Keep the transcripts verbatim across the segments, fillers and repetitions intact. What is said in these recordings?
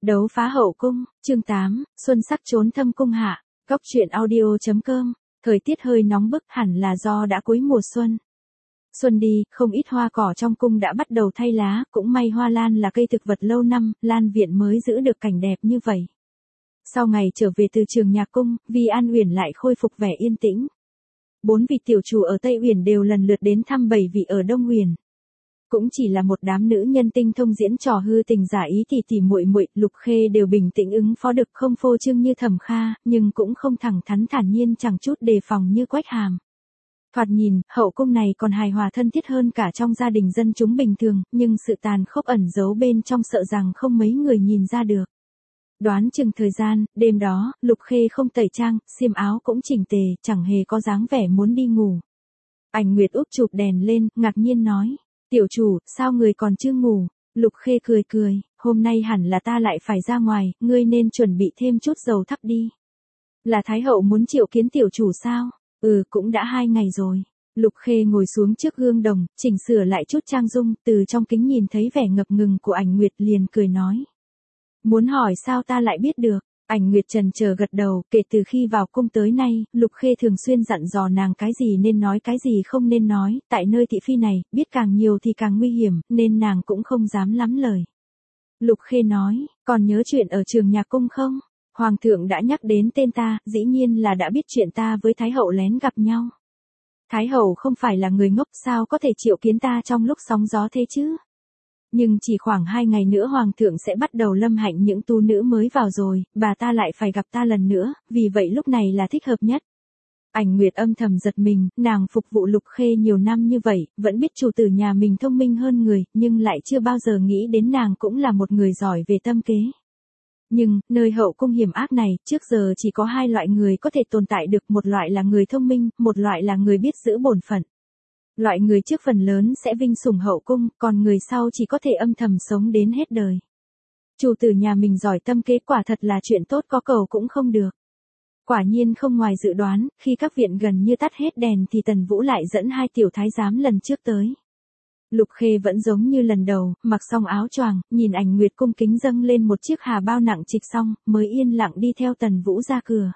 Đấu phá hậu cung, chương tám, xuân sắc trốn thâm cung hạ, góc truyện audio.com, thời tiết hơi nóng bức hẳn là do đã cuối mùa xuân. Xuân đi, không ít hoa cỏ trong cung đã bắt đầu thay lá, cũng may hoa lan là cây thực vật lâu năm, lan viện mới giữ được cảnh đẹp như vậy. Sau ngày trở về từ trường nhạc cung, Vi An Uyển lại khôi phục vẻ yên tĩnh. Bốn vị tiểu chủ ở Tây Uyển đều lần lượt đến thăm bảy vị ở Đông Uyển. Cũng chỉ là một đám nữ nhân tinh thông diễn trò hư tình giả ý thì tỉ muội muội, Lục Khê đều bình tĩnh ứng phó được, không phô trương như Thẩm Kha, nhưng cũng không thẳng thắn thản nhiên chẳng chút đề phòng như Quách Hàm. Thoạt nhìn, hậu cung này còn hài hòa thân thiết hơn cả trong gia đình dân chúng bình thường, nhưng sự tàn khốc ẩn giấu bên trong sợ rằng không mấy người nhìn ra được. Đoán chừng thời gian, đêm đó, Lục Khê không tẩy trang, xiêm áo cũng chỉnh tề, chẳng hề có dáng vẻ muốn đi ngủ. Ảnh Nguyệt úp chụp đèn lên, ngạc nhiên nói. Tiểu chủ, sao người còn chưa ngủ? Lục Khê cười cười, hôm nay hẳn là ta lại phải ra ngoài, ngươi nên chuẩn bị thêm chút dầu thắp đi. Là Thái hậu muốn triệu kiến tiểu chủ sao? Ừ, cũng đã hai ngày rồi. Lục Khê ngồi xuống trước gương đồng, chỉnh sửa lại chút trang dung, từ trong kính nhìn thấy vẻ ngập ngừng của Ảnh Nguyệt liền cười nói. Muốn hỏi sao ta lại biết được? Ảnh Nguyệt trần chờ gật đầu, kể từ khi vào cung tới nay, Lục Khê thường xuyên dặn dò nàng cái gì nên nói cái gì không nên nói, tại nơi thị phi này, biết càng nhiều thì càng nguy hiểm, nên nàng cũng không dám lắm lời. Lục Khê nói, còn nhớ chuyện ở trường nhạc cung không? Hoàng thượng đã nhắc đến tên ta, dĩ nhiên là đã biết chuyện ta với Thái hậu lén gặp nhau. Thái hậu không phải là người ngốc, sao có thể triệu kiến ta trong lúc sóng gió thế chứ? Nhưng chỉ khoảng hai ngày nữa hoàng thượng sẽ bắt đầu lâm hạnh những tu nữ mới vào rồi, bà ta lại phải gặp ta lần nữa, vì vậy lúc này là thích hợp nhất. Ảnh Nguyệt âm thầm giật mình, nàng phục vụ Lục Khê nhiều năm như vậy, vẫn biết chủ tử nhà mình thông minh hơn người, nhưng lại chưa bao giờ nghĩ đến nàng cũng là một người giỏi về tâm kế. Nhưng, nơi hậu cung hiểm ác này, trước giờ chỉ có hai loại người có thể tồn tại được, một loại là người thông minh, một loại là người biết giữ bổn phận. Loại người trước phần lớn sẽ vinh sủng hậu cung, còn người sau chỉ có thể âm thầm sống đến hết đời. Chủ tử nhà mình giỏi tâm kế quả thật là chuyện tốt, có cầu cũng không được. Quả nhiên không ngoài dự đoán, khi các viện gần như tắt hết đèn thì Tần Vũ lại dẫn hai tiểu thái giám lần trước tới. Lục Khê vẫn giống như lần đầu, mặc xong áo choàng, nhìn Ảnh Nguyệt cung kính dâng lên một chiếc hà bao nặng trịch xong, mới yên lặng đi theo Tần Vũ ra cửa.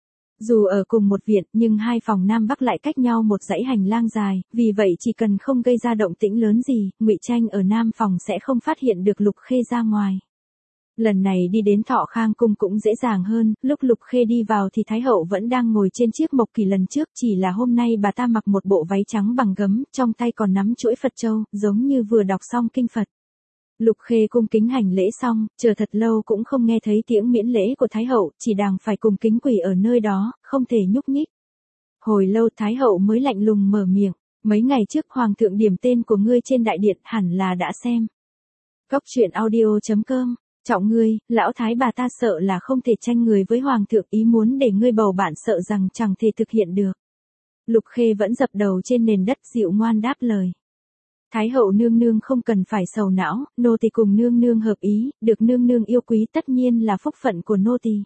Dù ở cùng một viện, nhưng hai phòng Nam Bắc lại cách nhau một dãy hành lang dài, vì vậy chỉ cần không gây ra động tĩnh lớn gì, Ngụy Tranh ở Nam phòng sẽ không phát hiện được Lục Khê ra ngoài. Lần này đi đến Thọ Khang cung cũng dễ dàng hơn, lúc Lục Khê đi vào thì Thái hậu vẫn đang ngồi trên chiếc mộc kỳ lần trước, chỉ là hôm nay bà ta mặc một bộ váy trắng bằng gấm, trong tay còn nắm chuỗi Phật châu, giống như vừa đọc xong kinh Phật. Lục Khê cung kính hành lễ xong, chờ thật lâu cũng không nghe thấy tiếng miễn lễ của Thái hậu, chỉ đành phải cùng kính quỳ ở nơi đó, không thể nhúc nhích. Hồi lâu Thái hậu mới lạnh lùng mở miệng, mấy ngày trước hoàng thượng điểm tên của ngươi trên đại điện, hẳn là đã xem. Góc truyện audio.com, trọng ngươi, lão Thái bà ta sợ là không thể tranh người với hoàng thượng, ý muốn để ngươi bầu bạn sợ rằng chẳng thể thực hiện được. Lục Khê vẫn dập đầu trên nền đất dịu ngoan đáp lời. Thái hậu nương nương không cần phải sầu não, nô tỳ cùng nương nương hợp ý, được nương nương yêu quý tất nhiên là phúc phận của nô tỳ.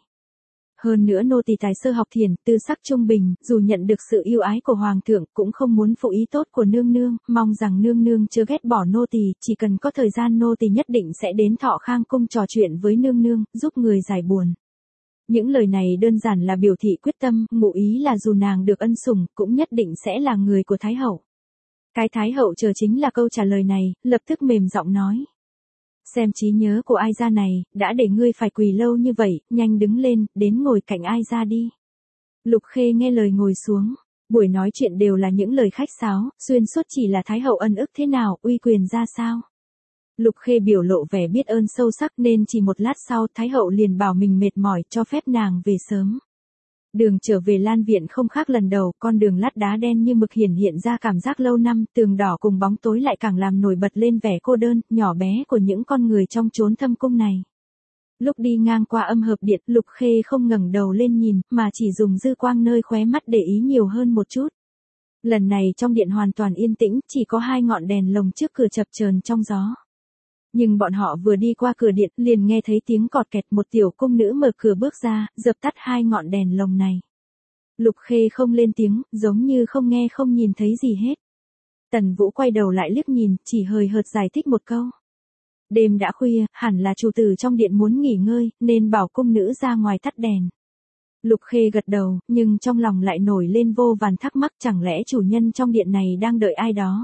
Hơn nữa nô tỳ tài sơ học thiền, tư sắc trung bình, dù nhận được sự yêu ái của hoàng thượng, cũng không muốn phụ ý tốt của nương nương, mong rằng nương nương chớ ghét bỏ nô tỳ, chỉ cần có thời gian nô tỳ nhất định sẽ đến Thọ Khang cung trò chuyện với nương nương, giúp người giải buồn. Những lời này đơn giản là biểu thị quyết tâm, ngụ ý là dù nàng được ân sủng, cũng nhất định sẽ là người của Thái hậu. Cái Thái hậu chờ chính là câu trả lời này, lập tức mềm giọng nói. Xem trí nhớ của ai gia này, đã để ngươi phải quỳ lâu như vậy, nhanh đứng lên, đến ngồi cạnh ai gia đi. Lục Khê nghe lời ngồi xuống, buổi nói chuyện đều là những lời khách sáo, xuyên suốt chỉ là Thái hậu ân ức thế nào, uy quyền ra sao. Lục Khê biểu lộ vẻ biết ơn sâu sắc nên chỉ một lát sau Thái hậu liền bảo mình mệt mỏi cho phép nàng về sớm. Đường trở về Lan viện không khác lần đầu, con đường lát đá đen như mực hiển hiện ra cảm giác lâu năm, tường đỏ cùng bóng tối lại càng làm nổi bật lên vẻ cô đơn, nhỏ bé của những con người trong chốn thâm cung này. Lúc đi ngang qua Âm Hợp Điện, Lục Khê không ngẩng đầu lên nhìn, mà chỉ dùng dư quang nơi khóe mắt để ý nhiều hơn một chút. Lần này trong điện hoàn toàn yên tĩnh, chỉ có hai ngọn đèn lồng trước cửa chập chờn trong gió. Nhưng bọn họ vừa đi qua cửa điện, liền nghe thấy tiếng cọt kẹt, một tiểu cung nữ mở cửa bước ra, dập tắt hai ngọn đèn lồng này. Lục Khê không lên tiếng, giống như không nghe không nhìn thấy gì hết. Tần Vũ quay đầu lại liếc nhìn, chỉ hời hợt giải thích một câu. Đêm đã khuya, hẳn là chủ tử trong điện muốn nghỉ ngơi, nên bảo cung nữ ra ngoài tắt đèn. Lục Khê gật đầu, nhưng trong lòng lại nổi lên vô vàn thắc mắc, chẳng lẽ chủ nhân trong điện này đang đợi ai đó?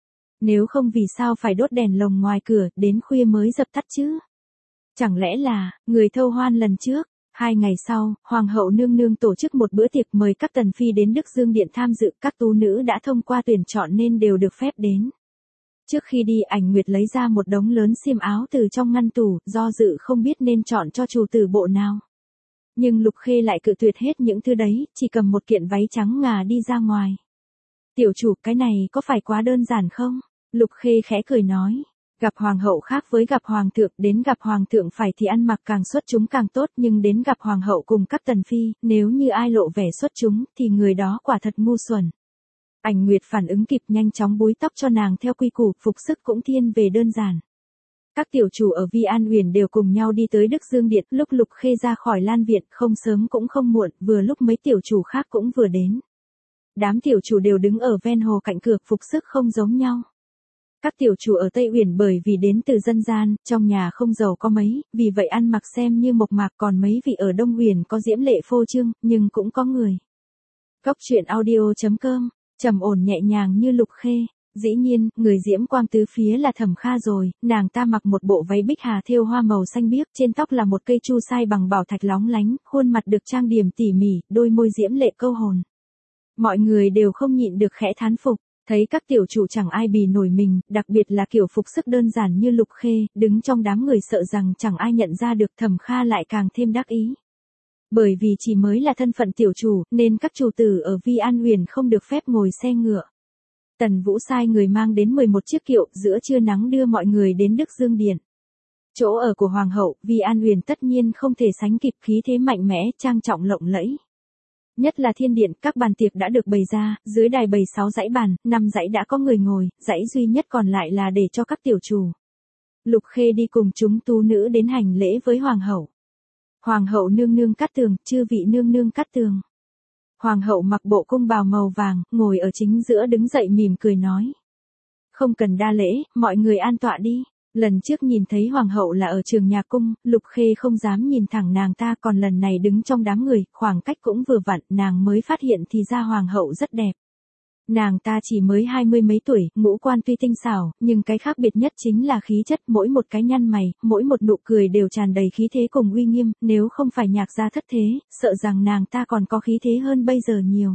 Nếu không vì sao phải đốt đèn lồng ngoài cửa, đến khuya mới dập tắt chứ? Chẳng lẽ là, người thâu hoan lần trước? Hai ngày sau, Hoàng hậu nương nương tổ chức một bữa tiệc mời các tần phi đến Đức Dương Điện tham dự, các tú nữ đã thông qua tuyển chọn nên đều được phép đến. Trước khi đi, Ảnh Nguyệt lấy ra một đống lớn xiêm áo từ trong ngăn tủ, do dự không biết nên chọn cho chủ tử bộ nào. Nhưng Lục Khê lại cự tuyệt hết những thứ đấy, chỉ cầm một kiện váy trắng ngà đi ra ngoài. Tiểu chủ, cái này có phải quá đơn giản không? Lục Khê khẽ cười nói. Gặp hoàng hậu khác với gặp hoàng thượng, đến gặp hoàng thượng phải thì ăn mặc càng xuất chúng càng tốt, nhưng đến gặp hoàng hậu cùng các tần phi, nếu như ai lộ vẻ xuất chúng, thì người đó quả thật ngu xuẩn. Ảnh Nguyệt phản ứng kịp, nhanh chóng búi tóc cho nàng theo quy củ, phục sức cũng thiên về đơn giản. Các tiểu chủ ở Vi An Uyển đều cùng nhau đi tới Đức Dương Điện, lúc Lục Khê ra khỏi Lan Viện, không sớm cũng không muộn, vừa lúc mấy tiểu chủ khác cũng vừa đến. Đám tiểu chủ đều đứng ở ven hồ cạnh cửa, phục sức không giống nhau. Các tiểu chủ ở Tây Uyển bởi vì đến từ dân gian, trong nhà không giàu có mấy, vì vậy ăn mặc xem như mộc mạc, còn mấy vị ở Đông Uyển có diễm lệ phô trương, nhưng cũng có người. Góc truyện audio chấm com, trầm ổn nhẹ nhàng như Lục Khê. Dĩ nhiên, người diễm quang tứ phía là Thẩm Kha rồi, nàng ta mặc một bộ váy bích hà thêu hoa màu xanh biếc, trên tóc là một cây chu sai bằng bảo thạch lóng lánh, khuôn mặt được trang điểm tỉ mỉ, đôi môi diễm lệ câu hồn. Mọi người đều không nhịn được khẽ thán phục, thấy các tiểu chủ chẳng ai bì nổi mình, đặc biệt là kiểu phục sức đơn giản như Lục Khê, đứng trong đám người sợ rằng chẳng ai nhận ra được. Thẩm Kha lại càng thêm đắc ý. Bởi vì chỉ mới là thân phận tiểu chủ, nên các chủ tử ở Vi An Uyển không được phép ngồi xe ngựa. Tần Vũ sai người mang đến mười một chiếc kiệu, giữa trưa nắng đưa mọi người đến Đức Dương Điện. Chỗ ở của Hoàng hậu, Vi An Uyển tất nhiên không thể sánh kịp, khí thế mạnh mẽ, trang trọng lộng lẫy. Nhất là thiên điện, các bàn tiệc đã được bày ra, dưới đài bày sáu dãy bàn, năm dãy đã có người ngồi, dãy duy nhất còn lại là để cho các tiểu chủ. Lục Khê đi cùng chúng tú nữ đến hành lễ với Hoàng hậu. Hoàng hậu nương nương Cát Tường, chư vị nương nương Cát Tường. Hoàng hậu mặc bộ cung bào màu vàng, ngồi ở chính giữa đứng dậy mỉm cười nói. Không cần đa lễ, mọi người an tọa đi. Lần trước nhìn thấy hoàng hậu là ở trường nhà cung, Lục Khê không dám nhìn thẳng nàng ta, còn lần này đứng trong đám người, khoảng cách cũng vừa vặn, nàng mới phát hiện thì ra hoàng hậu rất đẹp. Nàng ta chỉ mới hai mươi mấy tuổi, ngũ quan tuy tinh xảo, nhưng cái khác biệt nhất chính là khí chất, mỗi một cái nhăn mày, mỗi một nụ cười đều tràn đầy khí thế cùng uy nghiêm, nếu không phải nhạc gia thất thế, sợ rằng nàng ta còn có khí thế hơn bây giờ nhiều.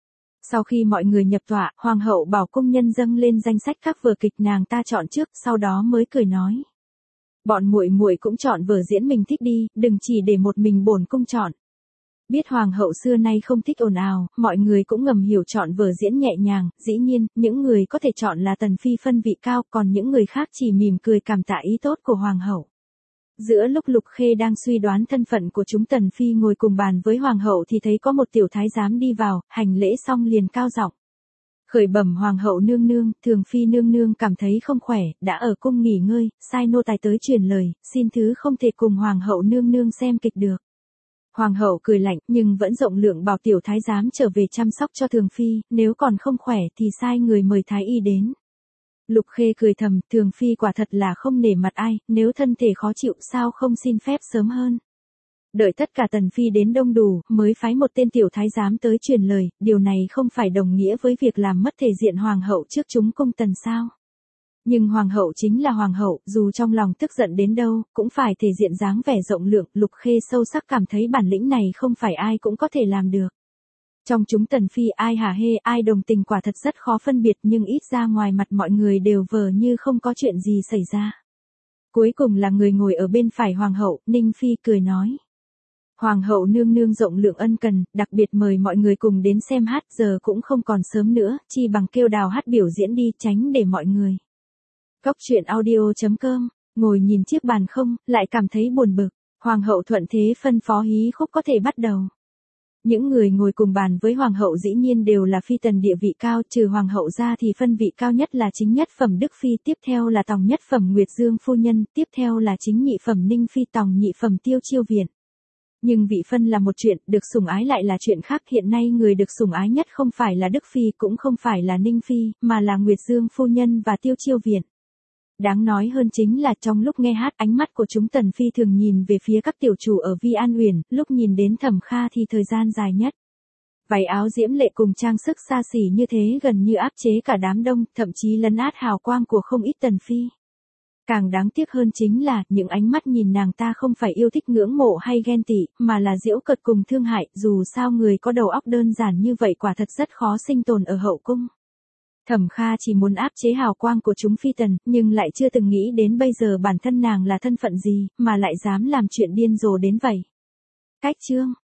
Sau khi mọi người nhập tọa, hoàng hậu bảo cung nhân dâng lên danh sách các vở kịch nàng ta chọn trước, sau đó mới cười nói: "Bọn muội muội cũng chọn vở diễn mình thích đi, đừng chỉ để một mình bổn cung chọn." Biết hoàng hậu xưa nay không thích ồn ào, mọi người cũng ngầm hiểu chọn vở diễn nhẹ nhàng, dĩ nhiên, những người có thể chọn là tần phi phân vị cao, còn những người khác chỉ mỉm cười cảm tạ ý tốt của hoàng hậu. Giữa lúc Lục Khê đang suy đoán thân phận của chúng tần phi ngồi cùng bàn với hoàng hậu thì thấy có một tiểu thái giám đi vào, hành lễ xong liền cao giọng: "Khởi bẩm hoàng hậu nương nương, Thường phi nương nương cảm thấy không khỏe, đã ở cung nghỉ ngơi, sai nô tài tới truyền lời, xin thứ không thể cùng hoàng hậu nương nương xem kịch được." Hoàng hậu cười lạnh, nhưng vẫn rộng lượng bảo tiểu thái giám trở về chăm sóc cho Thường phi, nếu còn không khỏe thì sai người mời thái y đến. Lục Khê cười thầm, Thường phi quả thật là không nể mặt ai, nếu thân thể khó chịu sao không xin phép sớm hơn. Đợi tất cả tần phi đến đông đủ, mới phái một tên tiểu thái giám tới truyền lời, điều này không phải đồng nghĩa với việc làm mất thể diện hoàng hậu trước chúng cung tần sao. Nhưng hoàng hậu chính là hoàng hậu, dù trong lòng tức giận đến đâu, cũng phải thể diện dáng vẻ rộng lượng. Lục Khê sâu sắc cảm thấy bản lĩnh này không phải ai cũng có thể làm được. Trong chúng tần phi ai hả hê, ai đồng tình quả thật rất khó phân biệt, nhưng ít ra ngoài mặt mọi người đều vờ như không có chuyện gì xảy ra. Cuối cùng là người ngồi ở bên phải hoàng hậu, Ninh Phi cười nói: "Hoàng hậu nương nương rộng lượng ân cần, đặc biệt mời mọi người cùng đến xem hát, giờ cũng không còn sớm nữa, chi bằng kêu đào hát biểu diễn đi, tránh để mọi người." Góc truyện audio chấm com, ngồi nhìn chiếc bàn không, lại cảm thấy buồn bực. Hoàng hậu thuận thế phân phó hí khúc có thể bắt đầu. Những người ngồi cùng bàn với hoàng hậu dĩ nhiên đều là phi tần địa vị cao, trừ hoàng hậu ra thì phân vị cao nhất là chính nhất phẩm Đức Phi, tiếp theo là tòng nhất phẩm Nguyệt Dương phu nhân, tiếp theo là chính nhị phẩm Ninh Phi, tòng nhị phẩm Tiêu Chiêu Viện. Nhưng vị phân là một chuyện, được sủng ái lại là chuyện khác. Hiện nay người được sủng ái nhất không phải là Đức Phi, cũng không phải là Ninh Phi, mà là Nguyệt Dương phu nhân và Tiêu Chiêu Viện. Đáng nói hơn chính là trong lúc nghe hát ánh mắt của chúng Tần Phi thường nhìn về phía các tiểu chủ ở Vi An Uyển, lúc nhìn đến Thẩm Kha thì thời gian dài nhất. Váy áo diễm lệ cùng trang sức xa xỉ như thế gần như áp chế cả đám đông, thậm chí lấn át hào quang của không ít Tần Phi. Càng đáng tiếc hơn chính là, những ánh mắt nhìn nàng ta không phải yêu thích ngưỡng mộ hay ghen tị, mà là giễu cợt cùng thương hại, dù sao người có đầu óc đơn giản như vậy quả thật rất khó sinh tồn ở hậu cung. Thẩm Kha chỉ muốn áp chế hào quang của chúng phi tần, nhưng lại chưa từng nghĩ đến bây giờ bản thân nàng là thân phận gì, mà lại dám làm chuyện điên rồ đến vậy. Cách chương